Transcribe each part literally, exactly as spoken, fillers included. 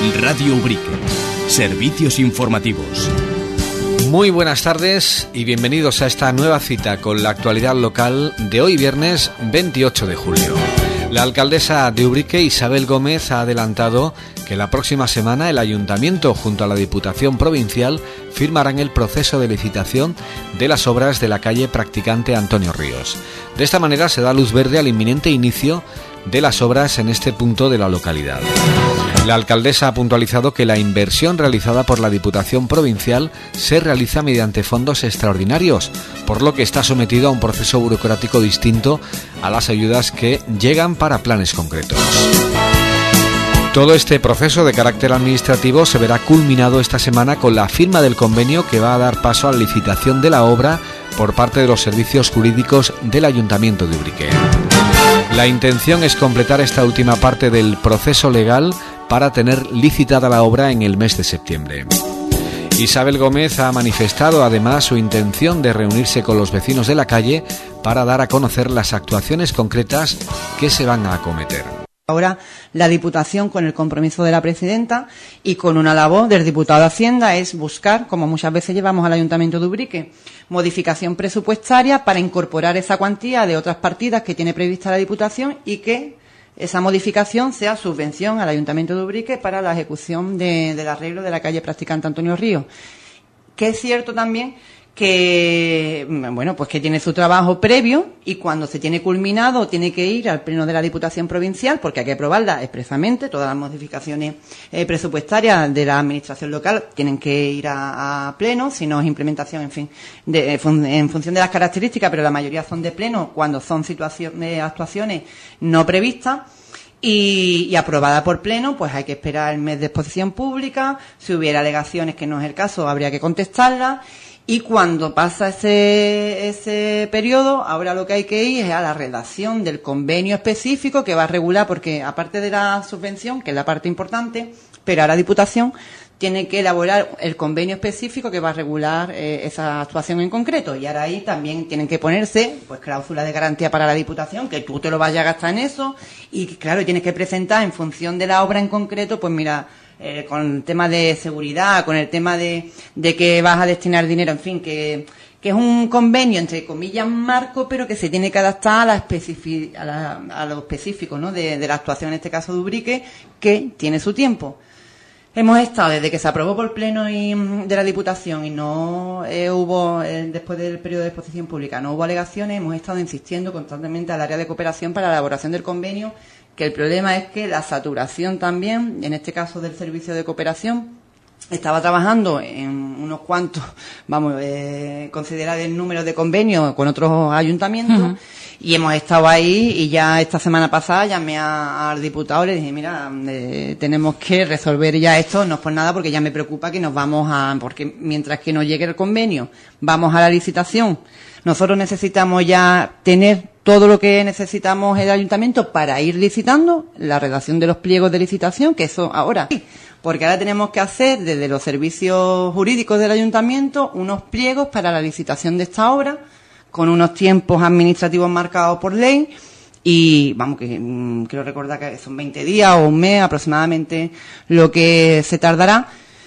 Radio Ubrique. Servicios informativos. Muy buenas tardes y bienvenidos a esta nueva cita con la actualidad local de hoy viernes veintiocho de julio. La alcaldesa de Ubrique, Isabel Gómez, ha adelantado que la próxima semana el Ayuntamiento junto a la Diputación Provincial firmarán el proceso de licitación de las obras de la calle Practicante Antonio Ríos. De esta manera se da luz verde al inminente inicio de las obras en este punto de la localidad. La alcaldesa ha puntualizado que la inversión realizada por la Diputación Provincial se realiza mediante fondos extraordinarios, por lo que está sometido a un proceso burocrático distinto a las ayudas que llegan para planes concretos. Todo este proceso de carácter administrativo se verá culminado esta semana con la firma del convenio que va a dar paso a la licitación de la obra por parte de los servicios jurídicos del Ayuntamiento de Ubrique. La intención es completar esta última parte del proceso legal para tener licitada la obra en el mes de septiembre. Isabel Gómez ha manifestado además su intención de reunirse con los vecinos de la calle para dar a conocer las actuaciones concretas que se van a acometer. Ahora la Diputación, con el compromiso de la presidenta y con una labor del diputado de Hacienda, es buscar, como muchas veces llevamos al Ayuntamiento de Ubrique, modificación presupuestaria para incorporar esa cuantía de otras partidas que tiene prevista la Diputación y que esa modificación sea subvención al Ayuntamiento de Ubrique para la ejecución de, del arreglo de la calle Practicante Antonio Ríos. Que es cierto también que, bueno, pues que tiene su trabajo previo y cuando se tiene culminado tiene que ir al Pleno de la Diputación Provincial porque hay que aprobarla expresamente. Todas las modificaciones eh, presupuestarias de la Administración local tienen que ir a, a Pleno, si no es implementación, en fin, de, en función de las características, pero la mayoría son de Pleno cuando son situaciones, actuaciones no previstas. Y, y aprobada por Pleno, pues hay que esperar el mes de exposición pública. Si hubiera alegaciones, que no es el caso, habría que contestarlas. Y cuando pasa ese, ese periodo, ahora lo que hay que ir es a la redacción del convenio específico que va a regular, porque aparte de la subvención, que es la parte importante, pero ahora la Diputación tiene que elaborar el convenio específico que va a regular eh, esa actuación en concreto. Y ahora ahí también tienen que ponerse pues cláusulas de garantía para la Diputación, que tú te lo vayas a gastar en eso. Y claro, tienes que presentar en función de la obra en concreto, pues mira, Eh, con el tema de seguridad, con el tema de, de que vas a destinar dinero, en fin, que, que es un convenio, entre comillas, marco, pero que se tiene que adaptar a, la especifi- a, la, a lo específico, ¿no?, de, de la actuación, en este caso de Ubrique, que tiene su tiempo. Hemos estado, desde que se aprobó por Pleno y, de la Diputación y no eh, hubo, eh, después del periodo de exposición pública, no hubo alegaciones, hemos estado insistiendo constantemente al área de cooperación para la elaboración del convenio, que el problema es que la saturación también, en este caso del servicio de cooperación, estaba trabajando en unos cuantos, vamos, eh, considerar el número de convenios con otros ayuntamientos, uh-huh. Y hemos estado ahí y ya esta semana pasada llamé a, al diputado y le dije, mira, eh, tenemos que resolver ya esto, no es por nada, porque ya me preocupa que nos vamos a, porque mientras que no llegue el convenio, vamos a la licitación. Nosotros necesitamos ya tener todo lo que necesitamos el ayuntamiento para ir licitando, la redacción de los pliegos de licitación, que eso ahora, porque ahora tenemos que hacer desde los servicios jurídicos del ayuntamiento unos pliegos para la licitación de esta obra, con unos tiempos administrativos marcados por ley, y vamos, que mmm, quiero recordar que son veinte días o un mes aproximadamente lo que se tardará,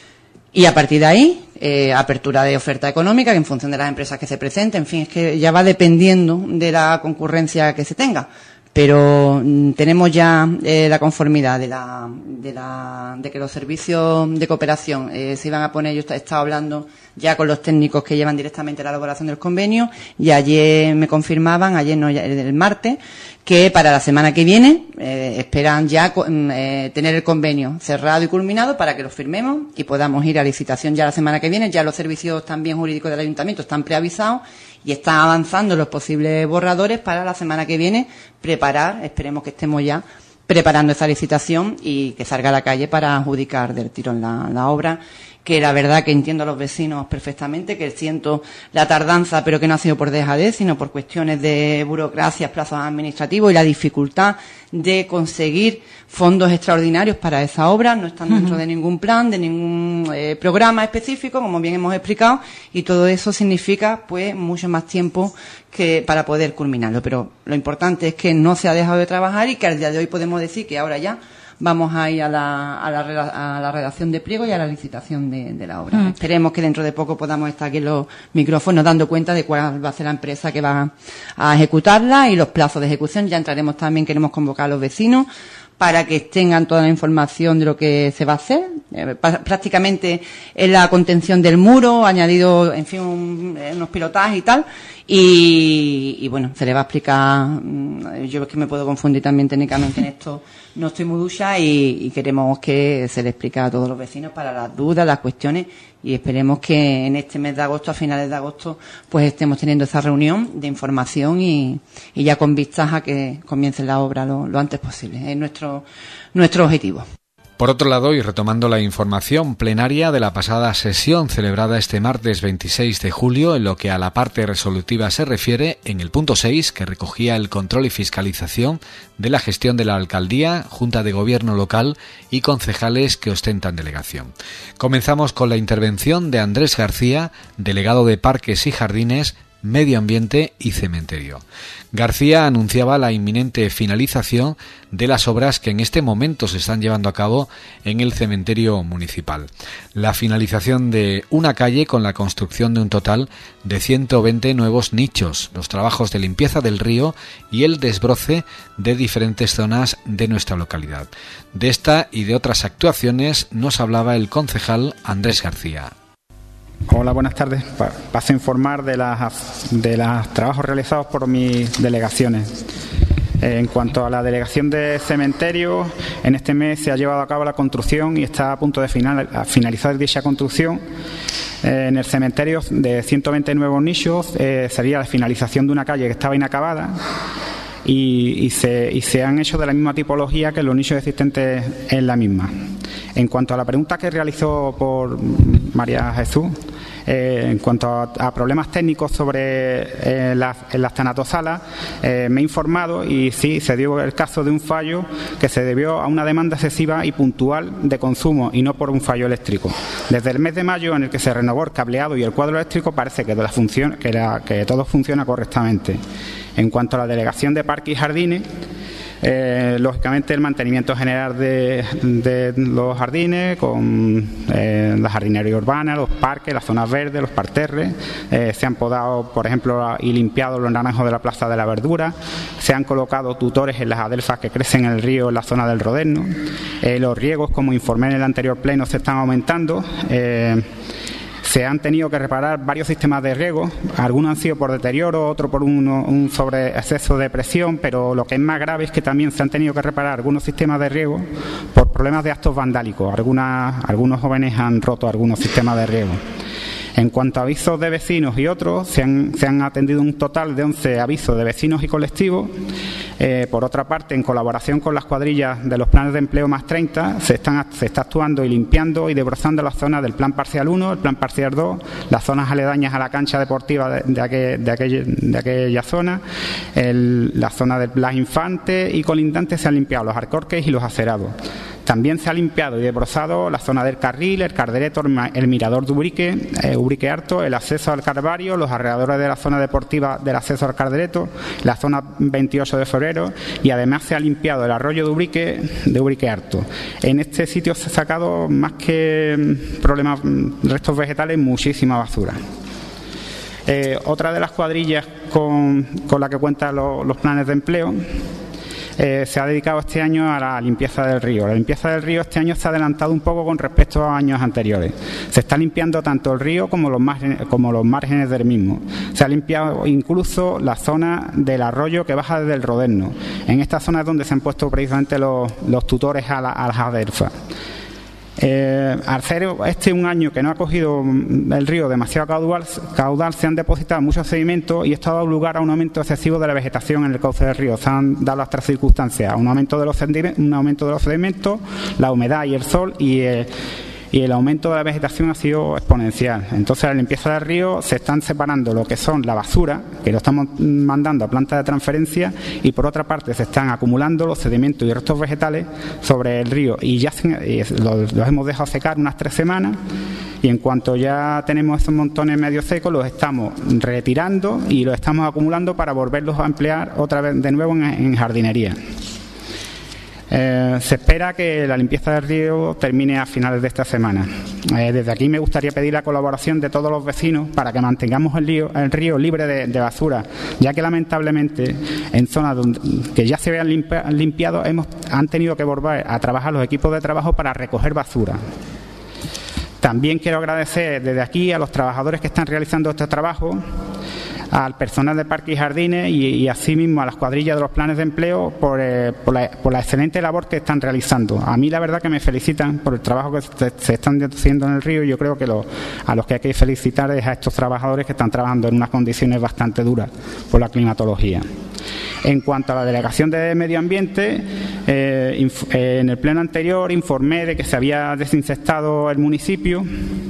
y a partir de ahí, eh, apertura de oferta económica, que en función de las empresas que se presenten, en fin, es que ya va dependiendo de la concurrencia que se tenga. Pero mm, tenemos ya eh, la conformidad de la, de la, de que los servicios de cooperación eh, se iban a poner. Yo he estado hablando ya con los técnicos que llevan directamente la elaboración del convenio, y ayer me confirmaban, ayer no, ya, el martes, que para la semana que viene eh, esperan ya eh, tener el convenio cerrado y culminado para que lo firmemos y podamos ir a licitación ya la semana que viene. Ya los servicios también jurídicos del ayuntamiento están preavisados y están avanzando los posibles borradores para la semana que viene preparar, esperemos que estemos ya preparando esa licitación y que salga a la calle para adjudicar del tirón la, la obra, que la verdad que entiendo a los vecinos perfectamente, que siento la tardanza, pero que no ha sido por dejadez, sino por cuestiones de burocracia, plazos administrativos y la dificultad de conseguir fondos extraordinarios para esa obra. No están dentro uh-huh. de ningún plan, de ningún eh, programa específico, como bien hemos explicado, y todo eso significa pues mucho más tiempo que para poder culminarlo. Pero lo importante es que no se ha dejado de trabajar y que al día de hoy podemos decir que ahora ya vamos a ir a la, a la, a la redacción de pliego y a la licitación de, de la obra. Mm. Esperemos que dentro de poco podamos estar aquí en los micrófonos dando cuenta de cuál va a ser la empresa que va a ejecutarla y los plazos de ejecución. Ya entraremos también, queremos convocar a los vecinos para que tengan toda la información de lo que se va a hacer. Eh, prácticamente es la contención del muro, añadido, en fin, un, unos pilotajes y tal. Y, y bueno, se le va a explicar. Yo es que me puedo confundir también técnicamente en esto, no estoy muy ducha y, y queremos que se le explique a todos los vecinos para las dudas, las cuestiones, y esperemos que en este mes de agosto, a finales de agosto, pues estemos teniendo esa reunión de información y, y ya con vistas a que comience la obra lo, lo antes posible. Es nuestro, nuestro objetivo. Por otro lado, y retomando la información plenaria de la pasada sesión celebrada este martes veintiséis de julio, en lo que a la parte resolutiva se refiere, en el punto seis, que recogía el control y fiscalización de la gestión de la Alcaldía, Junta de Gobierno local y concejales que ostentan delegación. Comenzamos con la intervención de Andrés García, delegado de Parques y Jardines, Medio Ambiente y Cementerio. García anunciaba la inminente finalización de las obras que en este momento se están llevando a cabo en el cementerio municipal. La finalización de una calle con la construcción de un total de ciento veinte nuevos nichos, los trabajos de limpieza del río y el desbroce de diferentes zonas de nuestra localidad. De esta y de otras actuaciones nos hablaba el concejal Andrés García. Hola, buenas tardes. Paso a informar de los de los trabajos realizados por mis delegaciones. En cuanto a la delegación de cementerio, en este mes se ha llevado a cabo la construcción y está a punto de final, a finalizar dicha construcción. Eh, en el cementerio de ciento veinte nuevos nichos eh, sería la finalización de una calle que estaba inacabada y, y, se, y se han hecho de la misma tipología que los nichos existentes en la misma. En cuanto a la pregunta que realizó por María Jesús, eh, en cuanto a, a problemas técnicos sobre eh, las, en las tanatosalas, eh, me he informado y sí, se dio el caso de un fallo que se debió a una demanda excesiva y puntual de consumo y no por un fallo eléctrico. Desde el mes de mayo, en el que se renovó el cableado y el cuadro eléctrico, parece que, de la función, que, la, que todo funciona correctamente. En cuanto a la delegación de Parques y Jardines, Eh, lógicamente el mantenimiento general de, de los jardines con eh, la jardinería urbana, los parques, las zonas verdes, los parterres, eh, se han podado, por ejemplo, y limpiado los naranjos de la Plaza de la Verdura, se han colocado tutores en las adelfas que crecen en el río en la zona del Roderno, eh, los riegos, como informé en el anterior pleno, se están aumentando. eh, Se han tenido que reparar varios sistemas de riego, algunos han sido por deterioro, otros por un, un sobre exceso de presión, pero lo que es más grave es que también se han tenido que reparar algunos sistemas de riego por problemas de actos vandálicos. Algunas, algunos jóvenes han roto algunos sistemas de riego. En cuanto a avisos de vecinos y otros, se han, se han atendido un total de once avisos de vecinos y colectivos. Eh, por otra parte, en colaboración con las cuadrillas de los planes de empleo más treinta, se, están, se está actuando y limpiando y desbrozando las zonas del plan parcial uno, el plan parcial dos, las zonas aledañas a la cancha deportiva de, de, aquel, de, aquel, de aquella zona, el, la zona del Blas Infante, y colindantes se han limpiado los alcorques y los acerados. También se ha limpiado y desbrozado la zona del Carril, el Cardereto, el Mirador de Ubrique, eh, Ubrique Harto, el acceso al Calvario, los alrededores de la zona deportiva del acceso al Cardereto, la zona veintiocho de febrero, y además se ha limpiado el arroyo de Ubrique, de Ubrique Harto. En este sitio se ha sacado, más que problemas, restos vegetales, muchísima basura. Eh, otra de las cuadrillas con, con la que cuentan lo, los planes de empleo, Eh, se ha dedicado este año a la limpieza del río. La limpieza del río este año se ha adelantado un poco con respecto a años anteriores. Se está limpiando tanto el río como los márgenes, como los márgenes del mismo. Se ha limpiado incluso la zona del arroyo que baja desde el Roderno. En esta zona es donde se han puesto precisamente los, los tutores a, la, a las adelfas. Eh, al ser este un año que no ha cogido el río demasiado caudal, caudal, se han depositado muchos sedimentos y esto ha dado lugar a un aumento excesivo de la vegetación en el cauce del río. Se han dado las tres circunstancias: un aumento de los sedimentos, un aumento de los sedimentos, la humedad y el sol, y eh, y el aumento de la vegetación ha sido exponencial. Entonces, a la limpieza del río se están separando lo que son la basura, que lo estamos mandando a plantas de transferencia, y por otra parte se están acumulando los sedimentos y restos vegetales sobre el río, y ya se, y los, los hemos dejado secar unas tres semanas, y en cuanto ya tenemos esos montones medio secos, los estamos retirando y los estamos acumulando para volverlos a emplear otra vez de nuevo en, en jardinería. Eh, se espera que la limpieza del río termine a finales de esta semana. Eh, desde aquí me gustaría pedir la colaboración de todos los vecinos para que mantengamos el río, el río libre de, de basura, ya que lamentablemente en zonas donde, que ya se habían limpi- limpiado hemos, han tenido que volver a trabajar los equipos de trabajo para recoger basura. También quiero agradecer desde aquí a los trabajadores que están realizando este trabajo, al personal de parques y jardines y, y asimismo a las cuadrillas de los planes de empleo por, eh, por, la, por la excelente labor que están realizando. A mí la verdad que me felicitan por el trabajo que se, se están haciendo en el río y yo creo que lo, a los que hay que felicitar es a estos trabajadores que están trabajando en unas condiciones bastante duras por la climatología. En cuanto a la Delegación de Medio Ambiente, eh, inf- eh, en el pleno anterior informé de que se había desinsectado el municipio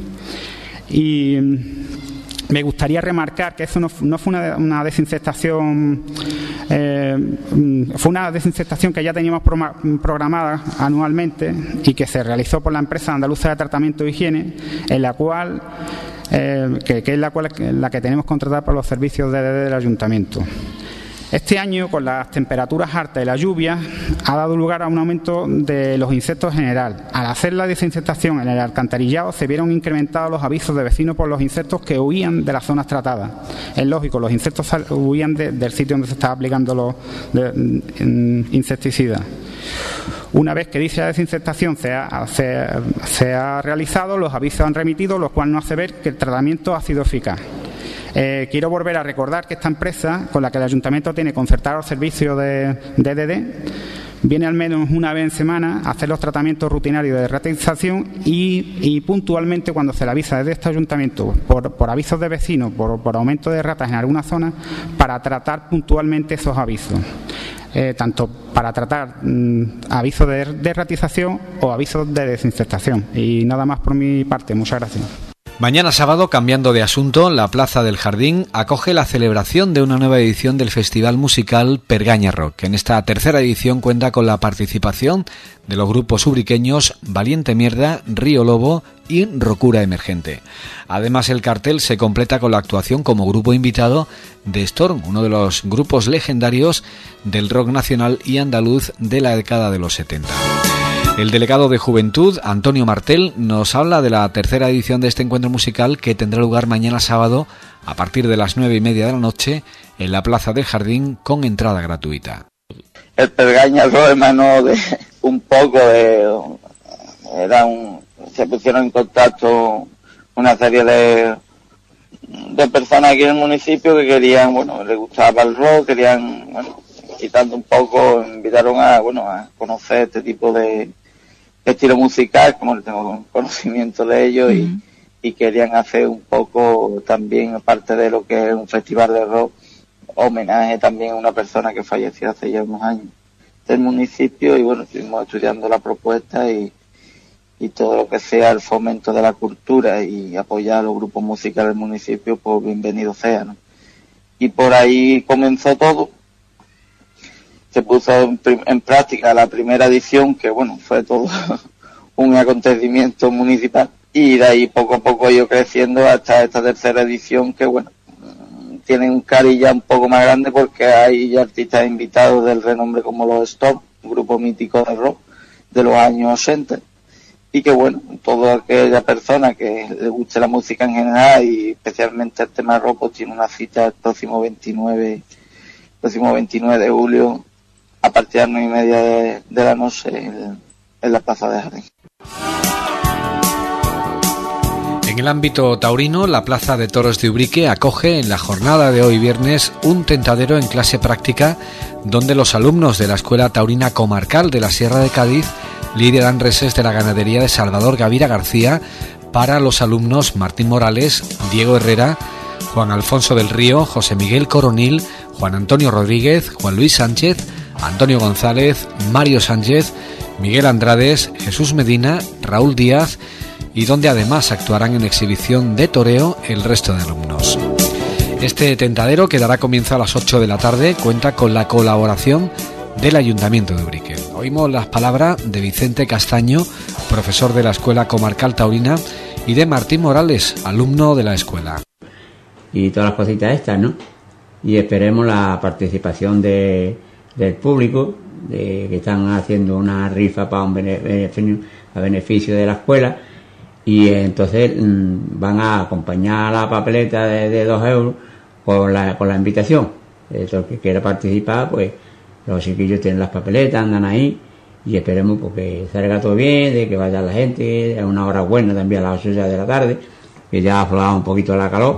y me gustaría remarcar que eso no, no fue una, una desinsectación, eh, fue una desinsectación que ya teníamos pro, programada anualmente y que se realizó por la empresa andaluza de tratamiento e higiene, en la cual, eh, que, que es la, cual, la que tenemos contratada por los servicios de, de, del ayuntamiento. Este año, con las temperaturas altas y la lluvia, ha dado lugar a un aumento de los insectos en general. Al hacer la desinsectación en el alcantarillado, se vieron incrementados los avisos de vecinos por los insectos que huían de las zonas tratadas. Es lógico, los insectos huían de, del sitio donde se estaba aplicando los de, de, insecticidas. Una vez que dicha desinsectación se ha, se, se ha realizado, los avisos han remitido, lo cual nos hace ver que el tratamiento ha sido eficaz. Eh, quiero volver a recordar que esta empresa, con la que el Ayuntamiento tiene concertado el servicio de D D D, viene al menos una vez en semana a hacer los tratamientos rutinarios de ratización y, y puntualmente cuando se le avisa desde este Ayuntamiento por, por avisos de vecinos, por, por aumento de ratas en alguna zona, para tratar puntualmente esos avisos. Eh, tanto para tratar mmm, avisos de, de ratización o avisos de desinfectación. Y nada más por mi parte. Muchas gracias. Mañana sábado, cambiando de asunto, la Plaza del Jardín acoge la celebración de una nueva edición del festival musical Pergaña Rock. En esta tercera edición cuenta con la participación de los grupos ubriqueños Valiente Mierda, Río Lobo y Rocura Emergente. Además, el cartel se completa con la actuación como grupo invitado de Storm, uno de los grupos legendarios del rock nacional y andaluz de la década de los setenta. El delegado de Juventud, Antonio Martel, nos habla de la tercera edición de este encuentro musical que tendrá lugar mañana sábado a partir de las nueve y media de la noche en la Plaza del Jardín con entrada gratuita. El Pergaña Rock, hermano, de un poco de... Era un, se pusieron en contacto una serie de, de personas aquí en el municipio que querían, bueno, les gustaba el rock, querían, bueno, quitando un poco, invitaron a, bueno, a conocer este tipo de estilo musical, como tengo conocimiento de ello, uh-huh. y, y querían hacer un poco también, aparte de lo que es un festival de rock, homenaje también a una persona que falleció hace ya unos años del municipio, y bueno, estuvimos estudiando la propuesta y, y todo lo que sea el fomento de la cultura y apoyar a los grupos musicales del municipio, pues bienvenido sea, ¿no? Y por ahí comenzó todo. Se puso en, en práctica la primera edición, que bueno, fue todo un acontecimiento municipal, y de ahí poco a poco ha ido creciendo hasta esta tercera edición, que bueno, tiene un cariz ya un poco más grande porque hay ya artistas invitados del renombre como los Storm, un grupo mítico de rock de los años ochenta, y que bueno, toda aquella persona que le guste la música en general y especialmente el tema rock, pues tiene una cita el próximo veintinueve, próximo veintinueve de julio a partir de las nueve y media de, de la noche en, en la Plaza de Jardín. En el ámbito taurino, la Plaza de Toros de Ubrique acoge en la jornada de hoy viernes un tentadero en clase práctica donde los alumnos de la Escuela Taurina Comarcal de la Sierra de Cádiz lideran reses de la ganadería de Salvador Gavira García para los alumnos Martín Morales, Diego Herrera, Juan Alfonso del Río, José Miguel Coronil, Juan Antonio Rodríguez, Juan Luis Sánchez, Antonio González, Mario Sánchez, Miguel Andrades, Jesús Medina, Raúl Díaz, y donde además actuarán en exhibición de toreo el resto de alumnos. Este tentadero, que dará comienzo a las ocho de la tarde, cuenta con la colaboración del Ayuntamiento de Ubrique. Oímos las palabras de Vicente Castaño, profesor de la Escuela Comarcal Taurina, y de Martín Morales, alumno de la escuela. Y todas las cositas estas, ¿no? Y esperemos la participación de, del público de que están haciendo una rifa para un beneficio, a beneficio de la escuela, y entonces mmm, van a acompañar la papeleta de, de dos euros con la, con la invitación. Todo el que quiera participar, pues los chiquillos tienen las papeletas, andan ahí, y esperemos pues, que salga todo bien, de que vaya la gente. Es una hora buena también a las ocho de la tarde, que ya ha aflorado un poquito la calor,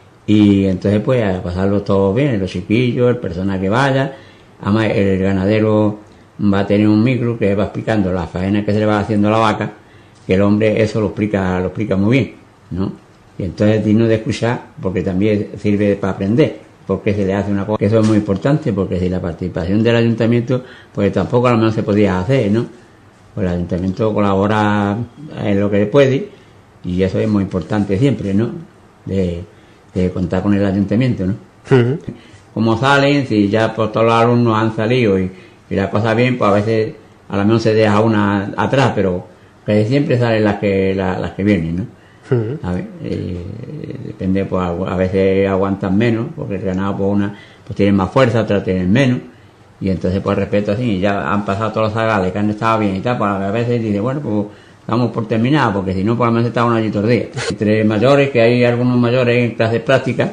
y entonces pues a pasarlo todo bien, los chiquillos, el personal que vaya. Además el ganadero va a tener un micro que va explicando la faena que se le va haciendo a la vaca, que el hombre eso lo explica, lo explica muy bien, ¿no? Y entonces digno de escuchar, porque también sirve para aprender, porque se le hace una cosa, que eso es muy importante, porque si la participación del ayuntamiento, pues tampoco a lo menos se podía hacer, ¿no? Pues el ayuntamiento colabora en lo que puede, y eso es muy importante siempre, ¿no? De, de contar con el ayuntamiento, ¿no? Uh-huh. Como salen, si ya por todos los alumnos han salido y, y la cosa bien, pues a veces a lo menos se deja una atrás, pero que siempre salen las que la, las que vienen, ¿no? Uh-huh. A ver, eh, depende, pues a veces aguantan menos, porque el ganado pues una pues tienen más fuerza, otras tienen menos, y entonces pues respeto así, y ya han pasado todos los zagales que han estado bien y tal, pues a veces dice, bueno, pues estamos por terminar, porque si no por lo menos estaban allí todos los días. Entre mayores, que hay algunos mayores en clases prácticas,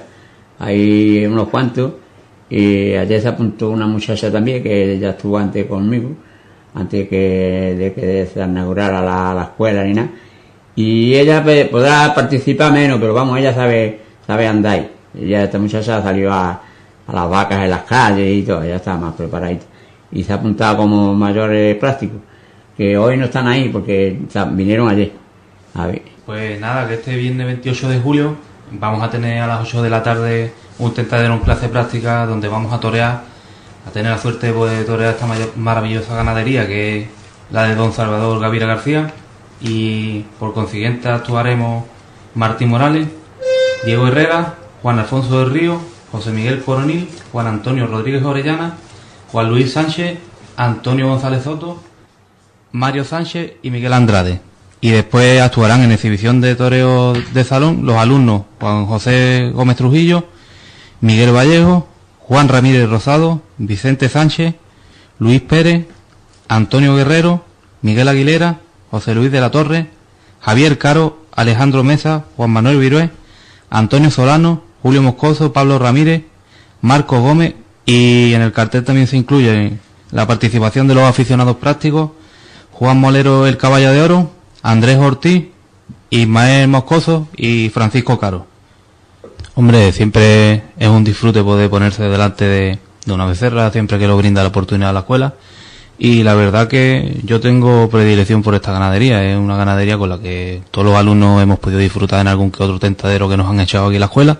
hay unos cuantos, y ayer se apuntó una muchacha también que ya estuvo antes conmigo, antes que de que se inaugurara la, la escuela ni nada, y ella pues, podrá participar menos, pero vamos, ella sabe sabe andar. Ella, esta muchacha salió a, a las vacas en las calles y todo, ella está más preparadita, y se ha apuntado como mayores prácticos, que hoy no están ahí porque o sea, vinieron ayer. A ver. Pues nada, que este viernes veintiocho de julio vamos a tener a las ocho de la tarde un tentadero en clase práctica donde vamos a torear, a tener la suerte de torear esta maravillosa ganadería que es la de don Salvador Gavira García, y por consiguiente actuaremos Martín Morales, Diego Herrera, Juan Alfonso del Río, José Miguel Coronil, Juan Antonio Rodríguez Orellana, Juan Luis Sánchez, Antonio González Soto, Mario Sánchez y Miguel Andrade. Y después actuarán en exhibición de toreo de salón los alumnos Juan José Gómez Trujillo, Miguel Vallejo, Juan Ramírez Rosado, Vicente Sánchez, Luis Pérez, Antonio Guerrero, Miguel Aguilera, José Luis de la Torre, Javier Caro, Alejandro Mesa, Juan Manuel Virué, Antonio Solano, Julio Moscoso, Pablo Ramírez, Marco Gómez, y en el cartel también se incluye la participación de los aficionados prácticos, Juan Molero el Caballo de Oro, Andrés Ortiz, Ismael Moscoso y Francisco Caro. Hombre, siempre es un disfrute poder ponerse delante de, de una becerra, siempre que lo brinda la oportunidad a la escuela. Y la verdad que yo tengo predilección por esta ganadería, es una ganadería con la que todos los alumnos hemos podido disfrutar en algún que otro tentadero que nos han echado aquí en la escuela,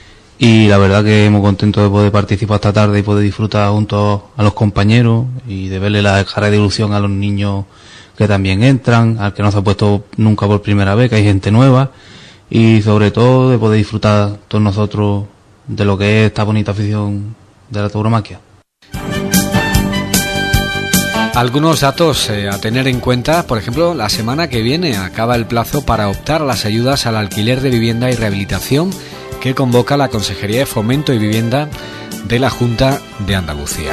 y la verdad que muy contento de poder participar esta tarde y poder disfrutar junto a los compañeros y de verle la cara de ilusión a los niños que también entran, al que no se ha puesto nunca por primera vez, que hay gente nueva, y sobre todo de poder disfrutar todos nosotros de lo que es esta bonita afición de la tauromaquia. Algunos datos eh, a tener en cuenta: por ejemplo, la semana que viene acaba el plazo para optar a las ayudas al alquiler de vivienda y rehabilitación que convoca la Consejería de Fomento y Vivienda de la Junta de Andalucía.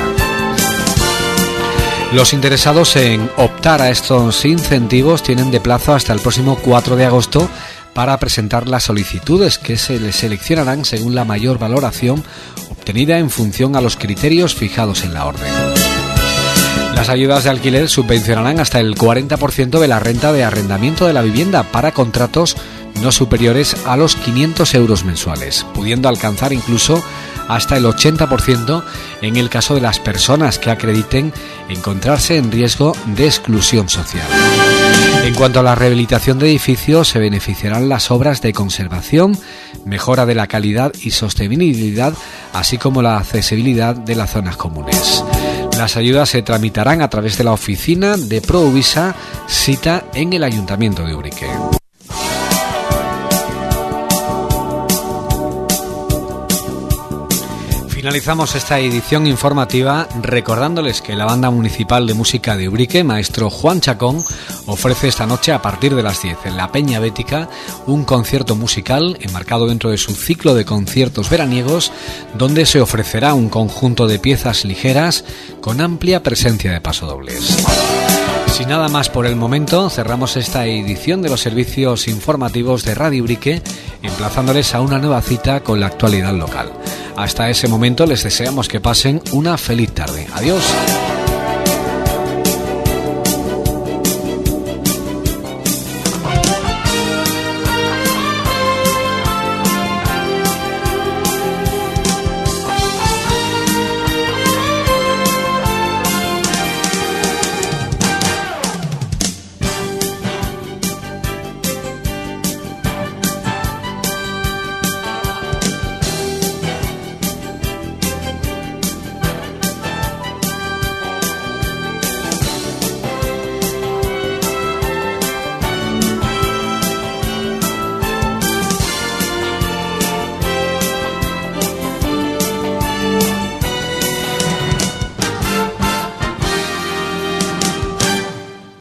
Los interesados en optar a estos incentivos tienen de plazo hasta el próximo cuatro de agosto para presentar las solicitudes, que se les seleccionarán según la mayor valoración obtenida en función a los criterios fijados en la orden. Las ayudas de alquiler subvencionarán hasta el cuarenta por ciento de la renta de arrendamiento de la vivienda para contratos no superiores a los quinientos euros mensuales, pudiendo alcanzar incluso hasta el ochenta por ciento en el caso de las personas que acrediten encontrarse en riesgo de exclusión social. En cuanto a la rehabilitación de edificios, se beneficiarán las obras de conservación, mejora de la calidad y sostenibilidad, así como la accesibilidad de las zonas comunes. Las ayudas se tramitarán a través de la oficina de Prouvisa, cita en el Ayuntamiento de Ubrique. Finalizamos esta edición informativa recordándoles que la Banda Municipal de Música de Ubrique, maestro Juan Chacón, ofrece esta noche a partir de las diez en la Peña Bética un concierto musical enmarcado dentro de su ciclo de conciertos veraniegos, donde se ofrecerá un conjunto de piezas ligeras con amplia presencia de pasodobles. Sin nada más por el momento, cerramos esta edición de los servicios informativos de Radio Ubrique, emplazándoles a una nueva cita con la actualidad local. Hasta ese momento les deseamos que pasen una feliz tarde. Adiós.